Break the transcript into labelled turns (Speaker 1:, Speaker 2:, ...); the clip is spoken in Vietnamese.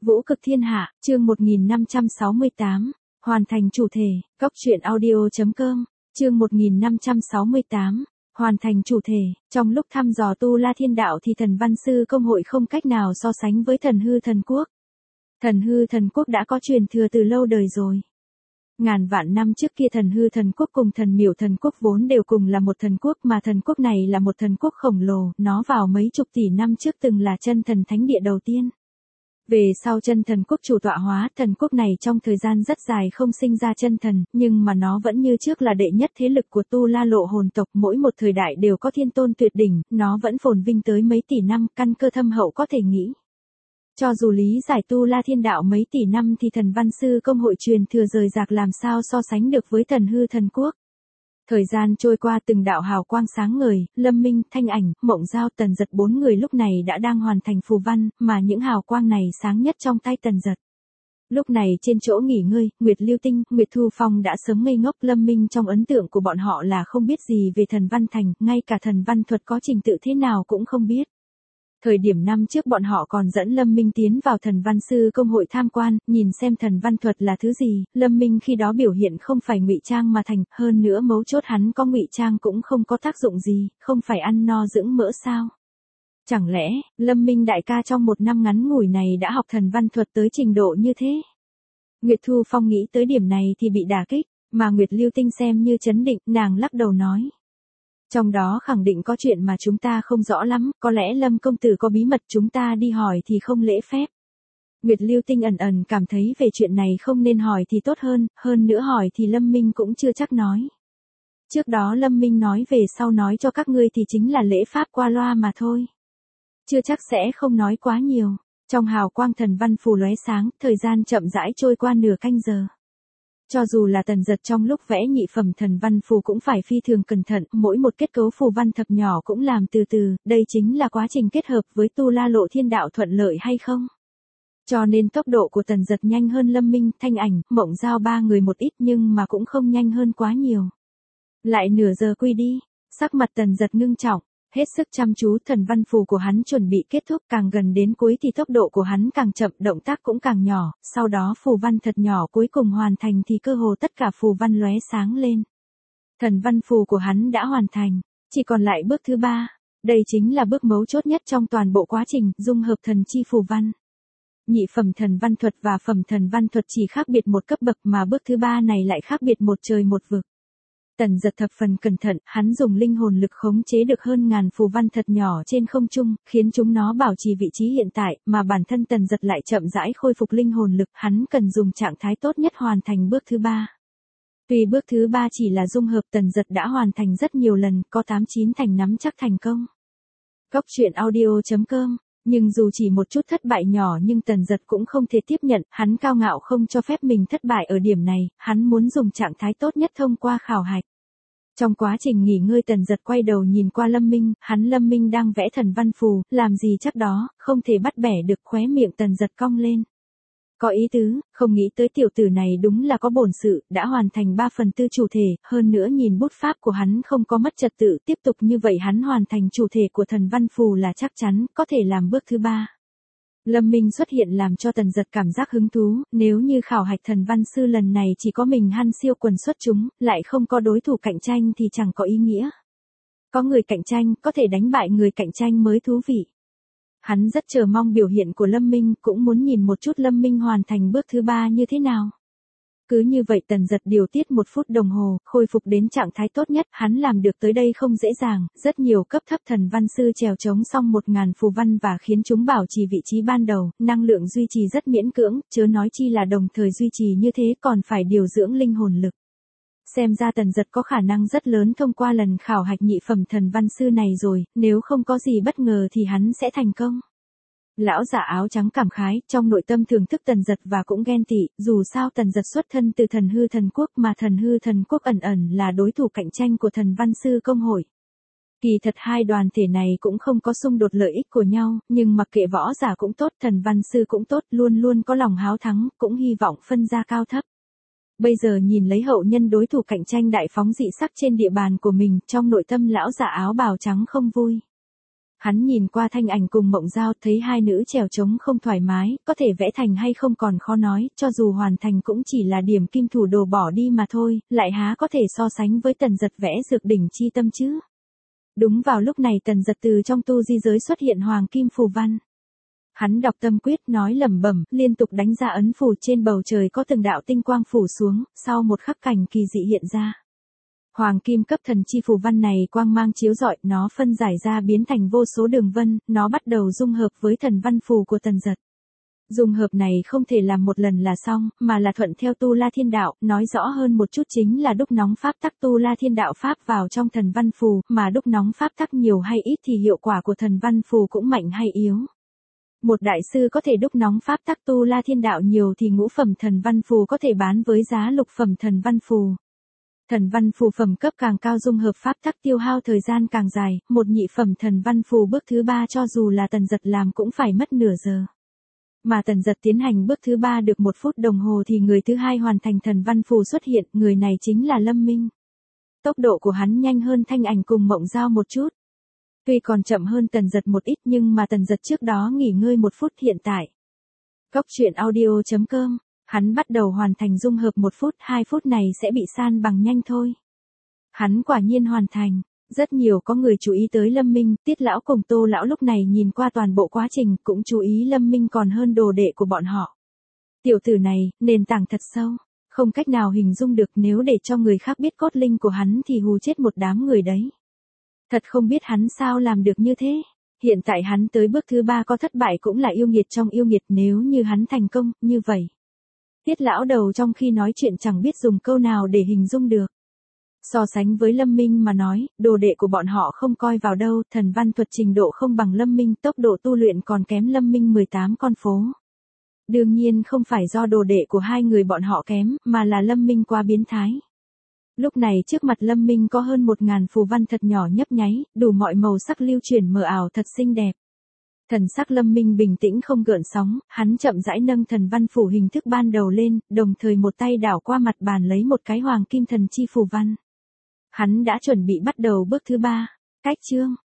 Speaker 1: Vũ cực thiên hạ, chương 1568, hoàn thành chủ thể, Cóc truyện audio.com, chương 1568, hoàn thành chủ thể, trong lúc thăm dò Tu La Thiên Đạo thì Thần Văn Sư Công hội không cách nào so sánh với Thần Hư Thần Quốc. Thần Hư Thần Quốc đã có truyền thừa từ lâu đời rồi. Ngàn vạn năm trước kia Thần Hư Thần Quốc cùng Thần Miểu Thần Quốc vốn đều cùng là một thần quốc, mà thần quốc này là một thần quốc khổng lồ, nó vào mấy chục tỷ năm trước từng là chân thần thánh địa đầu tiên. Về sau chân thần quốc chủ tọa hóa, thần quốc này trong thời gian rất dài không sinh ra chân thần, nhưng mà nó vẫn như trước là đệ nhất thế lực của Tu La Lộ hồn tộc, mỗi một thời đại đều có thiên tôn tuyệt đỉnh, nó vẫn phồn vinh tới mấy tỷ năm, căn cơ thâm hậu có thể nghĩ. Cho dù lý giải Tu La Thiên Đạo mấy tỷ năm thì Thần Văn Sư Công hội truyền thừa rời rạc làm sao so sánh được với Thần Hư Thần Quốc. Thời gian trôi qua, từng đạo hào quang sáng ngời, Lâm Minh, Thanh Ảnh, Mộng Giao, Tần Dật bốn người lúc này đã đang hoàn thành phù văn, mà những hào quang này sáng nhất trong tay Tần Dật. Lúc này trên chỗ nghỉ ngơi, Nguyệt Lưu Tinh, Nguyệt Thu Phong đã sớm ngây ngốc. Lâm Minh trong ấn tượng của bọn họ là không biết gì về thần văn thành, ngay cả thần văn thuật có trình tự thế nào cũng không biết. Thời điểm năm trước bọn họ còn dẫn Lâm Minh tiến vào Thần Văn Sư Công hội tham quan, nhìn xem thần văn thuật là thứ gì. Lâm Minh khi đó biểu hiện không phải ngụy trang mà thành, hơn nữa mấu chốt hắn có ngụy trang cũng không có tác dụng gì, không phải ăn no dưỡng mỡ sao? Chẳng lẽ, Lâm Minh đại ca trong một năm ngắn ngủi này đã học thần văn thuật tới trình độ như thế? Nguyệt Thu Phong nghĩ tới điểm này thì bị đả kích, mà Nguyệt Lưu Tinh xem như chấn định, nàng lắc đầu nói. Trong đó khẳng định có chuyện mà chúng ta không rõ lắm, có lẽ Lâm công tử có bí mật, chúng ta đi hỏi thì không lễ phép. Nguyệt Lưu Tinh ẩn ẩn cảm thấy về chuyện này không nên hỏi thì tốt hơn nữa hỏi thì Lâm Minh cũng chưa chắc nói. Trước đó Lâm Minh nói về sau nói cho các ngươi thì chính là lễ pháp qua loa mà thôi. Chưa chắc sẽ không nói quá nhiều. Trong hào quang thần văn phù lóe sáng, thời gian chậm rãi trôi qua nửa canh giờ. Cho dù là Tần Dật trong lúc vẽ nhị phẩm thần văn phù cũng phải phi thường cẩn thận, mỗi một kết cấu phù văn thập nhỏ cũng làm từ từ, đây chính là quá trình kết hợp với Tu La Lộ Thiên Đạo thuận lợi hay không? Cho nên tốc độ của Tần Dật nhanh hơn Lâm Minh, Thanh Ảnh, Mộng Giao ba người một ít nhưng mà cũng không nhanh hơn quá nhiều. Lại nửa giờ quy đi, sắc mặt Tần Dật ngưng trọng. Hết sức chăm chú, thần văn phù của hắn chuẩn bị kết thúc, càng gần đến cuối thì tốc độ của hắn càng chậm, động tác cũng càng nhỏ, sau đó phù văn thật nhỏ cuối cùng hoàn thành thì cơ hồ tất cả phù văn lóe sáng lên. Thần văn phù của hắn đã hoàn thành, chỉ còn lại bước thứ 3, đây chính là bước mấu chốt nhất trong toàn bộ quá trình, dung hợp thần chi phù văn. Nhị phẩm thần văn thuật và phẩm thần văn thuật chỉ khác biệt một cấp bậc mà bước thứ 3 này lại khác biệt một trời một vực. Tần Dật thập phần cẩn thận, hắn dùng linh hồn lực khống chế được hơn ngàn phù văn thật nhỏ trên không trung, khiến chúng nó bảo trì vị trí hiện tại, mà bản thân Tần Dật lại chậm rãi khôi phục linh hồn lực, hắn cần dùng trạng thái tốt nhất hoàn thành bước thứ 3. Tuy bước thứ 3 chỉ là dung hợp, Tần Dật đã hoàn thành rất nhiều lần, có 8-9 thành nắm chắc thành công. Cóc truyện audio.com. Nhưng dù chỉ một chút thất bại nhỏ nhưng Tần Dật cũng không thể tiếp nhận, hắn cao ngạo không cho phép mình thất bại ở điểm này, hắn muốn dùng trạng thái tốt nhất thông qua khảo hạch. Trong quá trình nghỉ ngơi Tần Dật quay đầu nhìn qua Lâm Minh, Lâm Minh đang vẽ thần văn phù, làm gì chắc đó, không thể bắt bẻ được, khóe miệng Tần Dật cong lên. Có ý tứ, không nghĩ tới tiểu tử này đúng là có bổn sự, đã hoàn thành 3/4 chủ thể, hơn nữa nhìn bút pháp của hắn không có mất trật tự, tiếp tục như vậy hắn hoàn thành chủ thể của thần văn phù là chắc chắn, có thể làm bước thứ 3. Lâm Minh xuất hiện làm cho Tần Dật cảm giác hứng thú, nếu như khảo hạch thần văn sư lần này chỉ có mình hắn siêu quần xuất chúng, lại không có đối thủ cạnh tranh thì chẳng có ý nghĩa. Có người cạnh tranh, có thể đánh bại người cạnh tranh mới thú vị. Hắn rất chờ mong biểu hiện của Lâm Minh, cũng muốn nhìn một chút Lâm Minh hoàn thành bước thứ 3 như thế nào. Cứ như vậy Tần Dật điều tiết 1 phút đồng hồ, khôi phục đến trạng thái tốt nhất, hắn làm được tới đây không dễ dàng, rất nhiều cấp thấp thần văn sư trèo trống xong 1000 phù văn và khiến chúng bảo trì vị trí ban đầu, năng lượng duy trì rất miễn cưỡng, chớ nói chi là đồng thời duy trì như thế còn phải điều dưỡng linh hồn lực. Xem ra Tần Dật có khả năng rất lớn thông qua lần khảo hạch nhị phẩm thần văn sư này rồi, nếu không có gì bất ngờ thì hắn sẽ thành công. Lão giả áo trắng cảm khái, trong nội tâm thưởng thức Tần Dật và cũng ghen tị, dù sao Tần Dật xuất thân từ Thần Hư Thần Quốc mà Thần Hư Thần Quốc ẩn ẩn là đối thủ cạnh tranh của Thần Văn Sư Công hội. Kỳ thật hai đoàn thể này cũng không có xung đột lợi ích của nhau, nhưng mặc kệ võ giả cũng tốt, thần văn sư cũng tốt, luôn luôn có lòng háo thắng, cũng hy vọng phân ra cao thấp. Bây giờ nhìn lấy hậu nhân đối thủ cạnh tranh đại phóng dị sắc trên địa bàn của mình, trong nội tâm lão giả áo bào trắng không vui. Hắn nhìn qua Thanh Ảnh cùng Mộng Giao, thấy hai nữ trèo trống không thoải mái, có thể vẽ thành hay không còn khó nói, cho dù hoàn thành cũng chỉ là điểm kim thủ đồ bỏ đi mà thôi, lại há có thể so sánh với Tần Giật vẽ dược đỉnh chi tâm chứ. Đúng vào lúc này Tần Giật từ trong tu di giới xuất hiện hoàng kim phù văn. Hắn đọc tâm quyết nói lẩm bẩm, liên tục đánh ra ấn phù, trên bầu trời có từng đạo tinh quang phủ xuống, sau một khắc cảnh kỳ dị hiện ra. Hoàng kim cấp thần chi phù văn này quang mang chiếu rọi, nó phân giải ra biến thành vô số đường vân, nó bắt đầu dung hợp với thần văn phù của Tần Giật. Dung hợp này không thể làm một lần là xong, mà là thuận theo Tu La Thiên Đạo, nói rõ hơn một chút chính là đúc nóng pháp tắc Tu La Thiên Đạo pháp vào trong thần văn phù, mà đúc nóng pháp tắc nhiều hay ít thì hiệu quả của thần văn phù cũng mạnh hay yếu. Một đại sư có thể đúc nóng pháp tắc Tu La Thiên Đạo nhiều thì ngũ phẩm thần văn phù có thể bán với giá lục phẩm thần văn phù. Thần văn phù phẩm cấp càng cao dung hợp pháp tắc tiêu hao thời gian càng dài, một nhị phẩm thần văn phù bước thứ 3 cho dù là Tần Giật làm cũng phải mất nửa giờ. Mà Tần Giật tiến hành bước thứ 3 được 1 phút đồng hồ thì người thứ 2 hoàn thành thần văn phù xuất hiện, người này chính là Lâm Minh. Tốc độ của hắn nhanh hơn Thanh Ảnh cùng Mộng Giao một chút. Tuy còn chậm hơn Tần Giật một ít nhưng mà Tần Giật trước đó nghỉ ngơi 1 phút hiện tại. Góc truyện audio.com, hắn bắt đầu hoàn thành dung hợp 1 phút, 2 phút này sẽ bị san bằng nhanh thôi. Hắn quả nhiên hoàn thành. Rất nhiều có người chú ý tới Lâm Minh, Tiết Lão cùng Tô Lão lúc này nhìn qua toàn bộ quá trình cũng chú ý Lâm Minh còn hơn đồ đệ của bọn họ. Tiểu tử này, nền tảng thật sâu, không cách nào hình dung được, nếu để cho người khác biết cốt linh của hắn thì hù chết một đám người đấy. Thật không biết hắn sao làm được như thế. Hiện tại hắn tới bước thứ 3 có thất bại cũng là yêu nghiệt trong yêu nghiệt, nếu như hắn thành công, như vậy. Tiết Lão đầu trong khi nói chuyện chẳng biết dùng câu nào để hình dung được. So sánh với Lâm Minh mà nói, đồ đệ của bọn họ không coi vào đâu, thần văn thuật trình độ không bằng Lâm Minh, tốc độ tu luyện còn kém Lâm Minh 18 con phố. Đương nhiên không phải do đồ đệ của hai người bọn họ kém, mà là Lâm Minh quá biến thái. Lúc này trước mặt Lâm Minh có hơn 1000 phù văn thật nhỏ nhấp nháy, đủ mọi màu sắc lưu chuyển mờ ảo thật xinh đẹp. Thần sắc Lâm Minh bình tĩnh không gợn sóng, hắn chậm rãi nâng thần văn phù hình thức ban đầu lên, đồng thời một tay đảo qua mặt bàn lấy một cái hoàng kim thần chi phù văn. Hắn đã chuẩn bị bắt đầu bước thứ 3. Cách chương